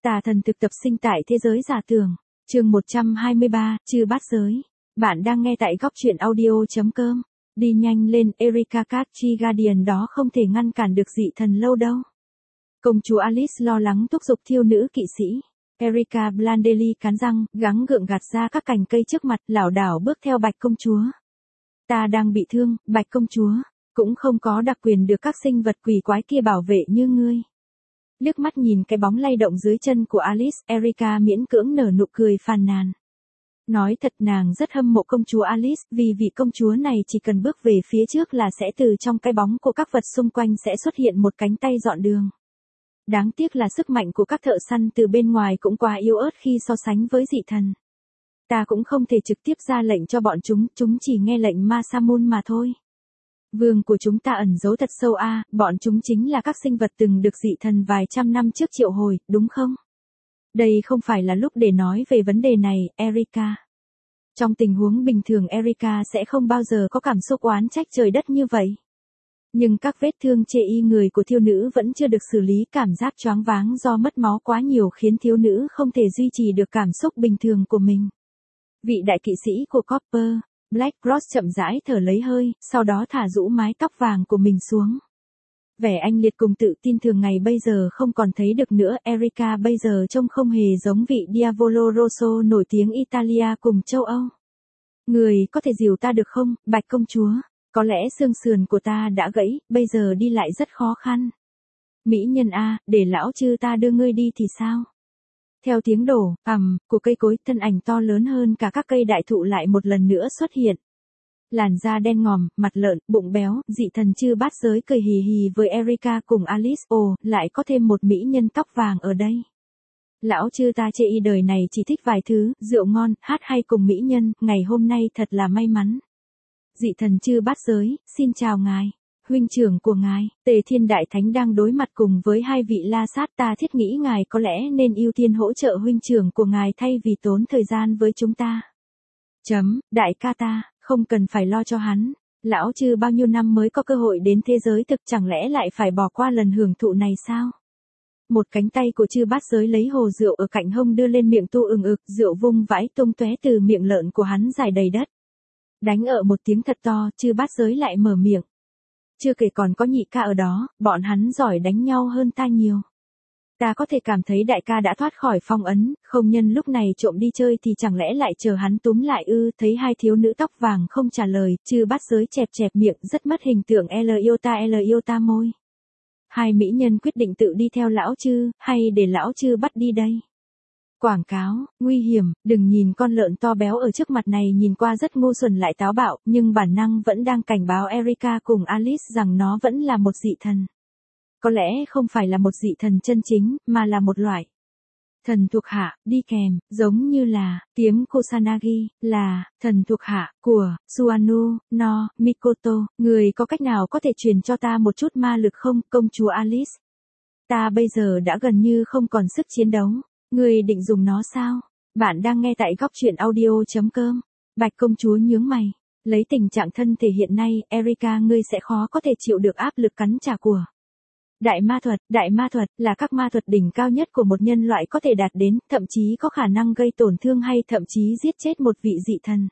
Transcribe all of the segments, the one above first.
Tà thần thực tập sinh tại thế giới giả tưởng. Chương 123, Chư bát giới. Bạn đang nghe tại góc truyện audio.com. Đi nhanh lên, Erika Carchi Guardian đó không thể ngăn cản được dị thần lâu đâu. Công chúa Alice lo lắng thúc giục thiêu nữ kỵ sĩ. Erika Blandelli cắn răng, gắng gượng gạt ra các cành cây trước mặt, lảo đảo bước theo Bạch công chúa. Ta đang bị thương, Bạch công chúa, cũng không có đặc quyền được các sinh vật quỷ quái kia bảo vệ như ngươi. Liếc mắt nhìn cái bóng lay động dưới chân của Alice, Erika miễn cưỡng nở nụ cười phàn nàn. Nói thật nàng rất hâm mộ công chúa Alice, vì vị công chúa này chỉ cần bước về phía trước là sẽ từ trong cái bóng của các vật xung quanh sẽ xuất hiện một cánh tay dọn đường. Đáng tiếc là sức mạnh của các thợ săn từ bên ngoài cũng quá yếu ớt khi so sánh với dị thần. Ta cũng không thể trực tiếp ra lệnh cho bọn chúng chỉ nghe lệnh Masamune mà thôi. Vương của chúng ta ẩn giấu thật sâu bọn chúng chính là các sinh vật từng được dị thần vài trăm năm trước triệu hồi, đúng không? Đây không phải là lúc để nói về vấn đề này, Erika. Trong tình huống bình thường Erika sẽ không bao giờ có cảm xúc oán trách trời đất như vậy. Nhưng các vết thương chê y người của thiếu nữ vẫn chưa được xử lý, cảm giác choáng váng do mất máu quá nhiều khiến thiếu nữ không thể duy trì được cảm xúc bình thường của mình. Vị đại kỵ sĩ của Copper, Black Cross chậm rãi thở lấy hơi, sau đó thả rũ mái tóc vàng của mình xuống. Vẻ anh liệt cùng tự tin thường ngày bây giờ không còn thấy được nữa. Erika bây giờ trông không hề giống vị Diavolo Rosso nổi tiếng Italia cùng châu Âu. Người có thể dìu ta được không, Bạch công chúa? Có lẽ xương sườn của ta đã gãy, bây giờ đi lại rất khó khăn. Mỹ nhân để lão chư ta đưa ngươi đi thì sao? Theo tiếng đổ, của cây cối, thân ảnh to lớn hơn cả các cây đại thụ lại một lần nữa xuất hiện. Làn da đen ngòm, mặt lợn, bụng béo, dị thần chư bát giới cười hì hì với Erika cùng Alice. Ồ, lại có thêm một mỹ nhân tóc vàng ở đây. Lão chư ta chê y đời này chỉ thích vài thứ, rượu ngon, hát hay cùng mỹ nhân, ngày hôm nay thật là may mắn. Dị thần chư bát giới, xin chào ngài. Huynh trưởng của ngài, Tề Thiên Đại Thánh đang đối mặt cùng với hai vị la sát, ta thiết nghĩ ngài có lẽ nên ưu tiên hỗ trợ huynh trưởng của ngài thay vì tốn thời gian với chúng ta. Đại ca ta, không cần phải lo cho hắn, lão chư bao nhiêu năm mới có cơ hội đến thế giới thực, chẳng lẽ lại phải bỏ qua lần hưởng thụ này sao? Một cánh tay của chư bát giới lấy hồ rượu ở cạnh hông đưa lên miệng tu ực, rượu vung vãi tung tóe từ miệng lợn của hắn dài đầy đất. Đánh ở một tiếng thật to, chư bát giới lại mở miệng. Chưa kể còn có nhị ca ở đó, bọn hắn giỏi đánh nhau hơn ta nhiều. Ta có thể cảm thấy đại ca đã thoát khỏi phong ấn, không nhân lúc này trộm đi chơi thì chẳng lẽ lại chờ hắn túm lại ư? Thấy hai thiếu nữ tóc vàng không trả lời, chư bát giới chẹp miệng, rất mất hình tượng. L yêu ta môi. Hai mỹ nhân quyết định tự đi theo lão chư, hay để lão chư bắt đi đây? Quảng cáo, nguy hiểm, đừng nhìn con lợn to béo ở trước mặt này nhìn qua rất ngu xuẩn lại táo bạo, nhưng bản năng vẫn đang cảnh báo Erika cùng Alice rằng nó vẫn là một dị thần. Có lẽ không phải là một dị thần chân chính, mà là một loại thần thuộc hạ, đi kèm, giống như là kiếm Kusanagi, là thần thuộc hạ của Suanu no Mikoto. Người có cách nào có thể truyền cho ta một chút ma lực không, công chúa Alice? Ta bây giờ đã gần như không còn sức chiến đấu. Người định dùng nó sao? Bạn đang nghe tại góc truyện audio.com. Bạch công chúa nhướng mày. Lấy tình trạng thân thể hiện nay, Erika ngươi sẽ khó có thể chịu được áp lực cắn trả của đại ma thuật là các ma thuật đỉnh cao nhất của một nhân loại có thể đạt đến, thậm chí có khả năng gây tổn thương hay thậm chí giết chết một vị dị thần.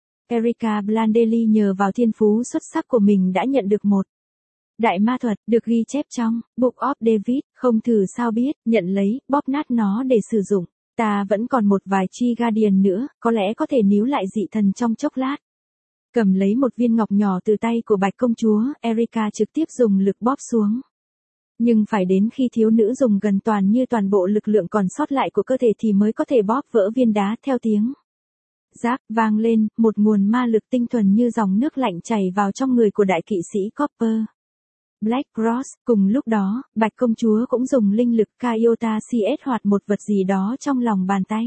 Erika Blandelli nhờ vào thiên phú xuất sắc của mình đã nhận được một đại ma thuật, được ghi chép trong Book of David, không thử sao biết, nhận lấy, bóp nát nó để sử dụng. Ta vẫn còn một vài chi Guardian nữa, có lẽ có thể níu lại dị thần trong chốc lát. Cầm lấy một viên ngọc nhỏ từ tay của Bạch công chúa, Erika trực tiếp dùng lực bóp xuống. Nhưng phải đến khi thiếu nữ dùng gần toàn bộ lực lượng còn sót lại của cơ thể thì mới có thể bóp vỡ viên đá. Theo tiếng rác vang lên, một nguồn ma lực tinh thuần như dòng nước lạnh chảy vào trong người của đại kỵ sĩ Copper. Black Cross, cùng lúc đó, Bạch công chúa cũng dùng linh lực Kaiota CS hoạt một vật gì đó trong lòng bàn tay.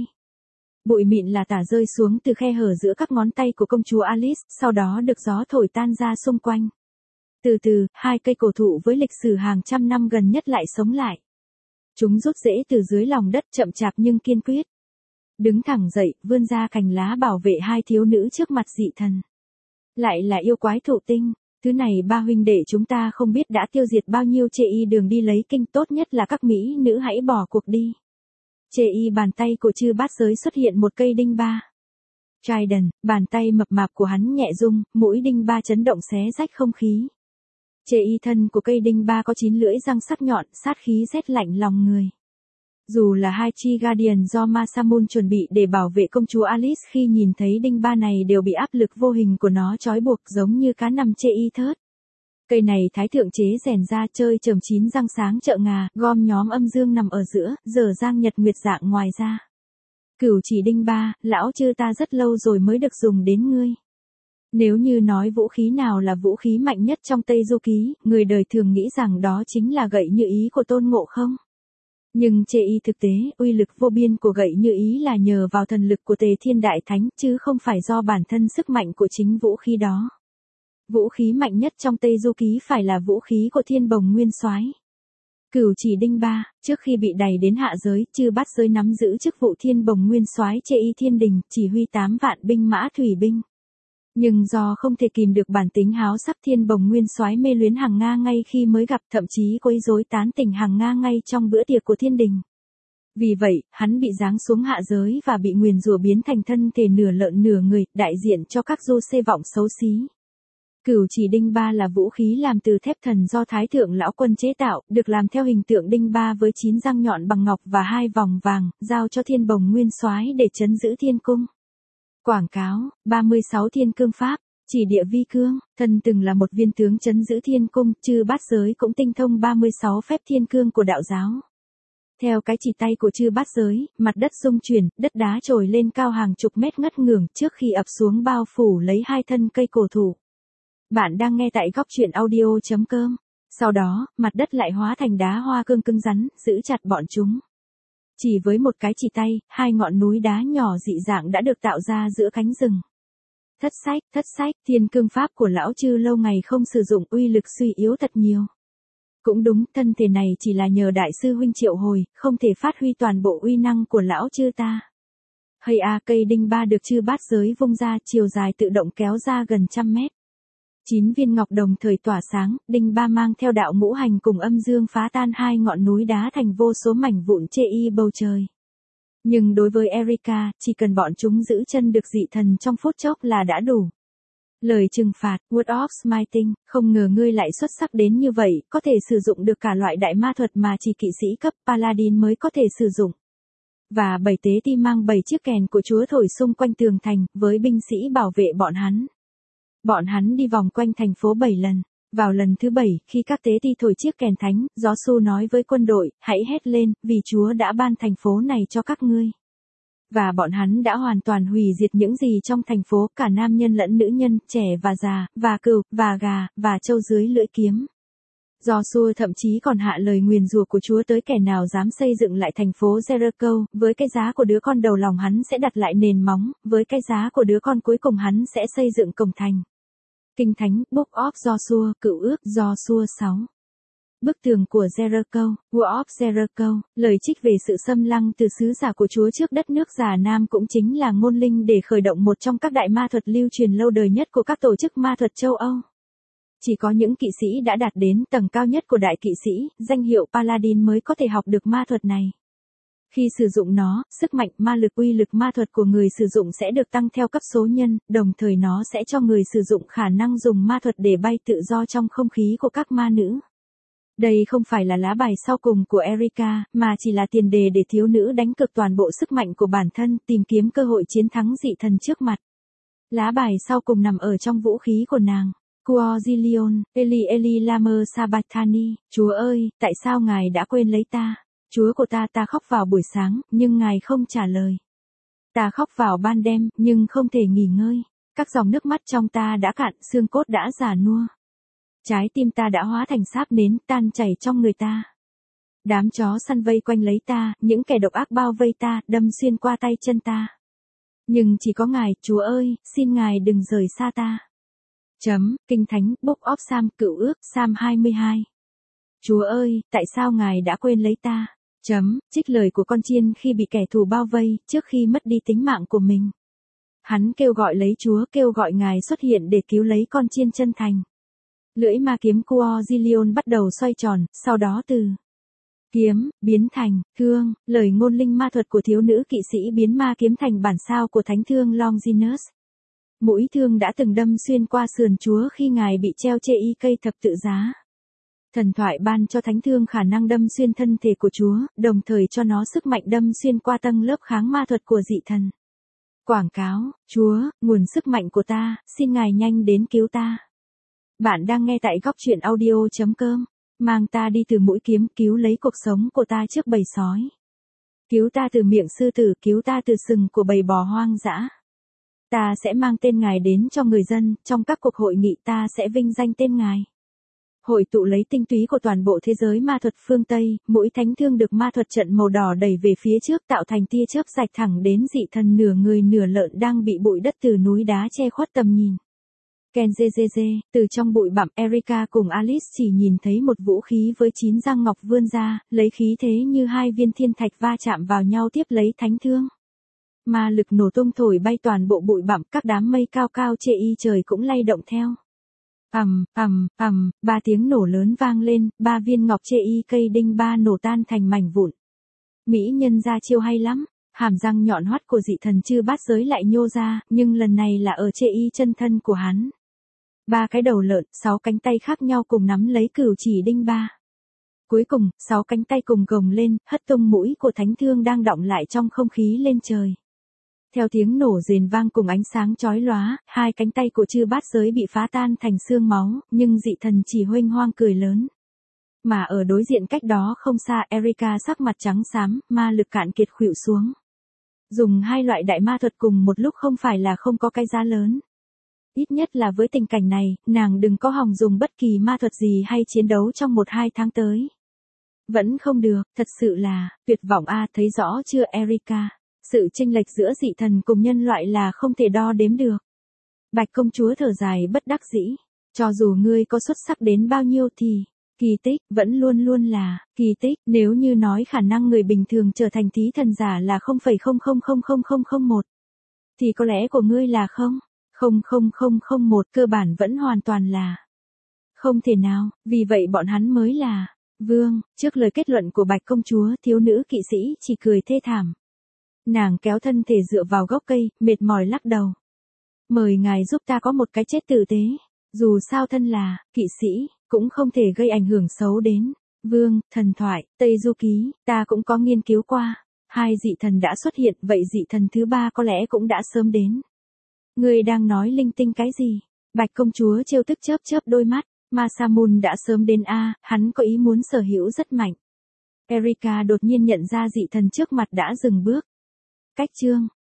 Bụi mịn là tả rơi xuống từ khe hở giữa các ngón tay của công chúa Alice, sau đó được gió thổi tan ra xung quanh. Từ từ, hai cây cổ thụ với lịch sử hàng trăm năm gần nhất lại sống lại. Chúng rút rễ từ dưới lòng đất chậm chạp nhưng kiên quyết. Đứng thẳng dậy, vươn ra cành lá bảo vệ hai thiếu nữ trước mặt dị thần. Lại là yêu quái thụ tinh. Thứ này ba huynh đệ chúng ta không biết đã tiêu diệt bao nhiêu chê y đường đi lấy kinh, tốt nhất là các mỹ nữ hãy bỏ cuộc đi. Chê y bàn tay của chư bát giới xuất hiện một cây đinh ba. Trident, bàn tay mập mạp của hắn nhẹ rung, mũi đinh ba chấn động xé rách không khí. Chê y thân của cây đinh ba có 9 lưỡi răng sắc nhọn, sát khí rét lạnh lòng người. Dù là hai chi Guardian do Masamune chuẩn bị để bảo vệ công chúa Alice khi nhìn thấy đinh ba này đều bị áp lực vô hình của nó trói buộc giống như cá nằm chê y thớt. Cây này thái thượng chế rèn ra chơi chởm 9 răng sáng trợ ngà, gom nhóm âm dương nằm ở giữa, dở dang nhật nguyệt dạng ngoài ra. Cửu chỉ đinh ba, lão chư ta rất lâu rồi mới được dùng đến ngươi. Nếu như nói vũ khí nào là vũ khí mạnh nhất trong Tây Du Ký, người đời thường nghĩ rằng đó chính là gậy như ý của Tôn Ngộ Không. Nhưng chê y thực tế, uy lực vô biên của gậy như ý là nhờ vào thần lực của Tề Thiên Đại Thánh, chứ không phải do bản thân sức mạnh của chính vũ khí đó. Vũ khí mạnh nhất trong Tây Du Ký phải là vũ khí của Thiên Bồng Nguyên Soái. Cửu chỉ đinh ba, trước khi bị đày đến hạ giới, chư bát giới nắm giữ chức vụ Thiên Bồng Nguyên Soái Chê y Thiên Đình, chỉ huy 8 vạn binh mã thủy binh. Nhưng do không thể kìm được bản tính háo sắc, Thiên Bồng Nguyên Soái mê luyến Hằng Nga ngay khi mới gặp, thậm chí quấy rối tán tỉnh Hằng Nga ngay trong bữa tiệc của Thiên Đình. Vì vậy, hắn bị giáng xuống hạ giới và bị nguyền rủa biến thành thân thể nửa lợn nửa người, đại diện cho các du xê vọng xấu xí. Cửu chỉ đinh ba là vũ khí làm từ thép thần do Thái Thượng Lão Quân chế tạo, được làm theo hình tượng đinh ba với 9 răng nhọn bằng ngọc và 2 vòng vàng, giao cho Thiên Bồng Nguyên Soái để trấn giữ thiên cung. Quảng cáo, 36 thiên cương pháp, chỉ địa vi cương, thần từng là một viên tướng trấn giữ thiên cung, chư bát giới cũng tinh thông 36 phép thiên cương của đạo giáo. Theo cái chỉ tay của chư bát giới, mặt đất rung chuyển, đất đá trồi lên cao hàng chục mét ngất ngưởng trước khi ập xuống bao phủ lấy hai thân cây cổ thụ. Bạn đang nghe tại góc truyện audio.com. Sau đó, mặt đất lại hóa thành đá hoa cương cứng rắn, giữ chặt bọn chúng. Chỉ với một cái chỉ tay, hai ngọn núi đá nhỏ dị dạng đã được tạo ra giữa cánh rừng. Thất sách, thiên cương pháp của lão chư lâu ngày không sử dụng, uy lực suy yếu thật nhiều. Cũng đúng, thân thể này chỉ là nhờ đại sư huynh triệu hồi, không thể phát huy toàn bộ uy năng của lão chư ta. Hay à, cây đinh ba được chư bát giới vung ra, chiều dài tự động kéo ra gần 100 mét. 9 viên ngọc đồng thời tỏa sáng, đinh ba mang theo đạo ngũ hành cùng âm dương phá tan hai ngọn núi đá thành vô số mảnh vụn chê y bầu trời. Nhưng đối với Erika, chỉ cần bọn chúng giữ chân được dị thần trong phút chốc là đã đủ. Lời trừng phạt, Word of Smiting, không ngờ ngươi lại xuất sắc đến như vậy, có thể sử dụng được cả loại đại ma thuật mà chỉ kỵ sĩ cấp Paladin mới có thể sử dụng. Và 7 tế ti mang 7 chiếc kèn của Chúa thổi xung quanh tường thành, với binh sĩ bảo vệ bọn hắn. Bọn hắn đi vòng quanh thành phố 7 lần. Vào lần thứ 7, khi các tế ti thổi chiếc kèn thánh, Giô-su nói với quân đội, hãy hét lên, vì Chúa đã ban thành phố này cho các ngươi. Và bọn hắn đã hoàn toàn hủy diệt những gì trong thành phố, cả nam nhân lẫn nữ nhân, trẻ và già, và cừu, và gà, và trâu dưới lưỡi kiếm. Giô-su thậm chí còn hạ lời nguyền rủa của Chúa tới kẻ nào dám xây dựng lại thành phố Jericho, với cái giá của đứa con đầu lòng hắn sẽ đặt lại nền móng, với cái giá của đứa con cuối cùng hắn sẽ xây dựng cổng thành. Kinh Thánh, Book of Joshua, Cựu ước, Joshua 6. Bức tường của Jericho, Wall of Jericho, lời trích về sự xâm lăng từ sứ giả của Chúa trước đất nước Già Nam cũng chính là ngôn linh để khởi động một trong các đại ma thuật lưu truyền lâu đời nhất của các tổ chức ma thuật châu Âu. Chỉ có những kỵ sĩ đã đạt đến tầng cao nhất của đại kỵ sĩ, danh hiệu Paladin mới có thể học được ma thuật này. Khi sử dụng nó, sức mạnh ma lực uy lực ma thuật của người sử dụng sẽ được tăng theo cấp số nhân, đồng thời nó sẽ cho người sử dụng khả năng dùng ma thuật để bay tự do trong không khí của các ma nữ. Đây không phải là lá bài sau cùng của Erika, mà chỉ là tiền đề để thiếu nữ đánh cược toàn bộ sức mạnh của bản thân, tìm kiếm cơ hội chiến thắng dị thần trước mặt. Lá bài sau cùng nằm ở trong vũ khí của nàng. Quazilion, Eli Lamer Sabatani, Chúa ơi, tại sao ngài đã quên lấy ta? Chúa của ta khóc vào buổi sáng, nhưng ngài không trả lời. Ta khóc vào ban đêm, nhưng không thể nghỉ ngơi. Các dòng nước mắt trong ta đã cạn, xương cốt đã già nua. Trái tim ta đã hóa thành sáp nến, tan chảy trong người ta. Đám chó săn vây quanh lấy ta, những kẻ độc ác bao vây ta, đâm xuyên qua tay chân ta. Nhưng chỉ có ngài, Chúa ơi, xin ngài đừng rời xa ta. Kinh Thánh, Book of Psalm, Cựu ước, Psalm 22. Chúa ơi, tại sao ngài đã quên lấy ta? Trích lời của con chiên khi bị kẻ thù bao vây, trước khi mất đi tính mạng của mình. Hắn kêu gọi lấy Chúa, kêu gọi ngài xuất hiện để cứu lấy con chiên chân thành. Lưỡi ma kiếm Quazilion bắt đầu xoay tròn, sau đó từ kiếm, biến thành, thương, lời ngôn linh ma thuật của thiếu nữ kỵ sĩ biến ma kiếm thành bản sao của thánh thương Longinus. Mũi thương đã từng đâm xuyên qua sườn Chúa khi ngài bị treo trên cây thập tự giá. Thần thoại ban cho thánh thương khả năng đâm xuyên thân thể của Chúa, đồng thời cho nó sức mạnh đâm xuyên qua tầng lớp kháng ma thuật của dị thần. Quảng cáo, Chúa, nguồn sức mạnh của ta, xin ngài nhanh đến cứu ta. Bạn đang nghe tại góc truyện audio.com. Mang ta đi từ mũi kiếm, cứu lấy cuộc sống của ta trước bầy sói. Cứu ta từ miệng sư tử, cứu ta từ sừng của bầy bò hoang dã. Ta sẽ mang tên ngài đến cho người dân, trong các cuộc hội nghị ta sẽ vinh danh tên ngài. Hội tụ lấy tinh túy của toàn bộ thế giới ma thuật phương Tây, mũi thánh thương được ma thuật trận màu đỏ đẩy về phía trước tạo thành tia chớp rạch thẳng đến dị thần nửa người nửa lợn đang bị bụi đất từ núi đá che khuất tầm nhìn. Kenzezeze, từ trong bụi bặm Erika cùng Alice chỉ nhìn thấy một vũ khí với 9 răng ngọc vươn ra, lấy khí thế như hai viên thiên thạch va chạm vào nhau tiếp lấy thánh thương. Ma lực nổ tung thổi bay toàn bộ bụi bặm, các đám mây cao cao trên trời cũng lay động theo. Ba tiếng nổ lớn vang lên, 3 viên ngọc cây đinh ba nổ tan thành mảnh vụn. Mỹ nhân ra chiêu hay lắm, hàm răng nhọn hoắt của dị thần chư bát giới lại nhô ra, nhưng lần này là ở chân thân của hắn. 3 cái đầu lợn, 6 cánh tay khác nhau cùng nắm lấy cửu chỉ đinh ba. Cuối cùng, 6 cánh tay cùng gồng lên, hất tung mũi của thánh thương đang đọng lại trong không khí lên trời. Theo tiếng nổ rền vang cùng ánh sáng chói lóa, 2 cánh tay của chư bát giới bị phá tan thành xương máu, nhưng dị thần chỉ huênh hoang cười lớn. Mà ở đối diện cách đó không xa, Erika sắc mặt trắng xám, ma lực cạn kiệt khuỵu xuống. Dùng 2 loại đại ma thuật cùng một lúc không phải là không có cái giá lớn. Ít nhất là với tình cảnh này, nàng đừng có hòng dùng bất kỳ ma thuật gì hay chiến đấu trong 1-2 tháng tới. Vẫn không được, thật sự là, tuyệt vọng a, thấy rõ chưa Erika? Sự chênh lệch giữa dị thần cùng nhân loại là không thể đo đếm được. Bạch công chúa thở dài bất đắc dĩ. Cho dù ngươi có xuất sắc đến bao nhiêu thì, kỳ tích vẫn luôn luôn là, kỳ tích. Nếu như nói khả năng người bình thường trở thành thí thần giả là 0,000001, thì có lẽ của ngươi là 0,00001, cơ bản vẫn hoàn toàn là không thể nào, vì vậy bọn hắn mới là vương. Trước lời kết luận của Bạch công chúa, thiếu nữ kỵ sĩ chỉ cười thê thảm. Nàng kéo thân thể dựa vào gốc cây, mệt mỏi lắc đầu. Mời ngài giúp ta có một cái chết tử tế. Dù sao thân là kỵ sĩ, cũng không thể gây ảnh hưởng xấu đến vương. Thần thoại Tây Du Ký, ta cũng có nghiên cứu qua. 2 dị thần đã xuất hiện, vậy dị thần thứ 3 có lẽ cũng đã sớm đến. Ngươi đang nói linh tinh cái gì? Bạch công chúa trêu tức chớp chớp đôi mắt. Masamune đã sớm đến a, hắn có ý muốn sở hữu rất mạnh. Erika đột nhiên nhận ra dị thần trước mặt đã dừng bước. Cách chương